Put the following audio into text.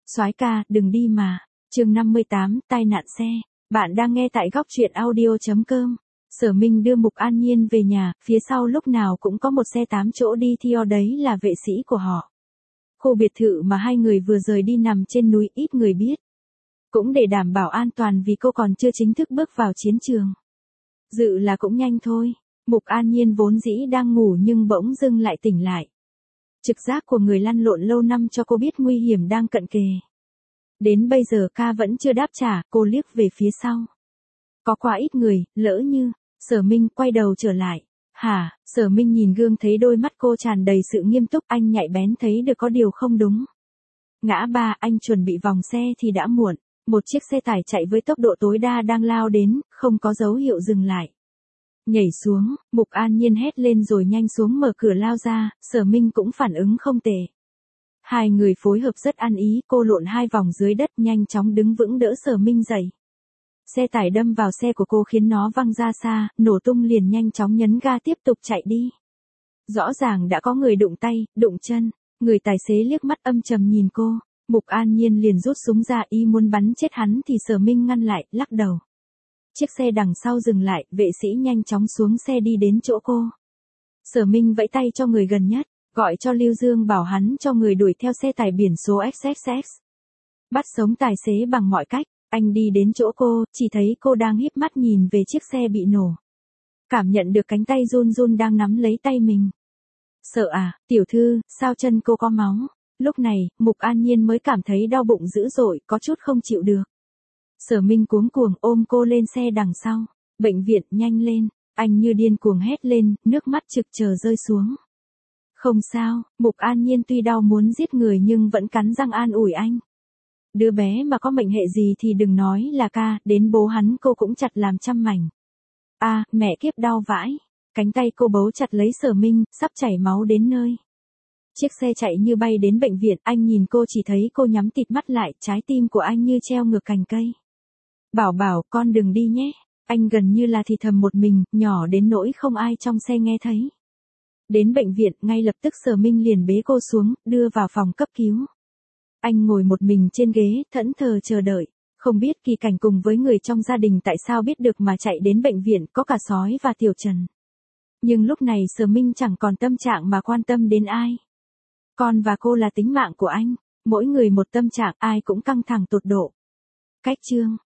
Soái ca, đừng đi mà. Chương 58, tai nạn xe. Bạn đang nghe tại góc truyện audio.com. Sở Minh đưa Mục An Nhiên về nhà, phía sau lúc nào cũng có một xe 8 chỗ đi theo, đấy là vệ sĩ của họ. Khu biệt thự mà hai người vừa rời đi nằm trên núi, ít người biết. Cũng để đảm bảo an toàn vì cô còn chưa chính thức bước vào chiến trường. Dự là cũng nhanh thôi. Mục An Nhiên vốn dĩ đang ngủ nhưng bỗng dưng lại tỉnh lại. Trực giác của người lăn lộn lâu năm cho cô biết nguy hiểm đang cận kề. Đến bây giờ ca vẫn chưa đáp trả, cô liếc về phía sau. Có quá ít người, lỡ như. Sở Minh quay đầu trở lại. Hả? Sở Minh nhìn gương thấy đôi mắt cô tràn đầy sự nghiêm túc, anh nhạy bén thấy được có điều không đúng. Ngã ba, anh chuẩn bị vòng xe thì đã muộn. Một chiếc xe tải chạy với tốc độ tối đa đang lao đến, không có dấu hiệu dừng lại. Nhảy xuống, Mục An Nhiên hét lên rồi nhanh xuống mở cửa lao ra, Sở Minh cũng phản ứng không tệ. Hai người phối hợp rất ăn ý, cô lộn hai vòng dưới đất nhanh chóng đứng vững đỡ Sở Minh dậy. Xe tải đâm vào xe của cô khiến nó văng ra xa, nổ tung liền nhanh chóng nhấn ga tiếp tục chạy đi. Rõ ràng đã có người đụng tay, đụng chân, người tài xế liếc mắt âm trầm nhìn cô, Mục An Nhiên liền rút súng ra y muốn bắn chết hắn thì Sở Minh ngăn lại, lắc đầu. Chiếc xe đằng sau dừng lại, vệ sĩ nhanh chóng xuống xe đi đến chỗ cô. Sở Minh vẫy tay cho người gần nhất, gọi cho Lưu Dương bảo hắn cho người đuổi theo xe tải biển số XXX. Bắt sống tài xế bằng mọi cách, anh đi đến chỗ cô, chỉ thấy cô đang híp mắt nhìn về chiếc xe bị nổ. Cảm nhận được cánh tay run run đang nắm lấy tay mình. Sợ à, tiểu thư, sao chân cô có máu? Lúc này, Mục An Nhiên mới cảm thấy đau bụng dữ dội, có chút không chịu được. Sở Minh cuống cuồng ôm cô lên xe đằng sau. Bệnh viện, nhanh lên. Anh như điên cuồng hét lên, nước mắt trực chờ rơi xuống. Không sao, Mục An Nhiên tuy đau muốn giết người nhưng vẫn cắn răng an ủi anh. Đứa bé mà có mệnh hệ gì thì đừng nói là ca, đến bố hắn cô cũng chặt làm trăm mảnh. À, mẹ kiếp đau vãi. Cánh tay cô bấu chặt lấy Sở Minh, sắp chảy máu đến nơi. Chiếc xe chạy như bay đến bệnh viện, anh nhìn cô chỉ thấy cô nhắm tịt mắt lại, trái tim của anh như treo ngược cành cây. Bảo bảo, con đừng đi nhé. Anh gần như là thì thầm một mình, nhỏ đến nỗi không ai trong xe nghe thấy. Đến bệnh viện, ngay lập tức Sở Minh liền bế cô xuống, đưa vào phòng cấp cứu. Anh ngồi một mình trên ghế, thẫn thờ chờ đợi. Không biết Kỳ Cảnh cùng với người trong gia đình tại sao biết được mà chạy đến bệnh viện, có cả Sói và Tiểu Trần. Nhưng lúc này Sở Minh chẳng còn tâm trạng mà quan tâm đến ai. Con và cô là tính mạng của anh, mỗi người một tâm trạng, ai cũng căng thẳng tột độ. Cách chương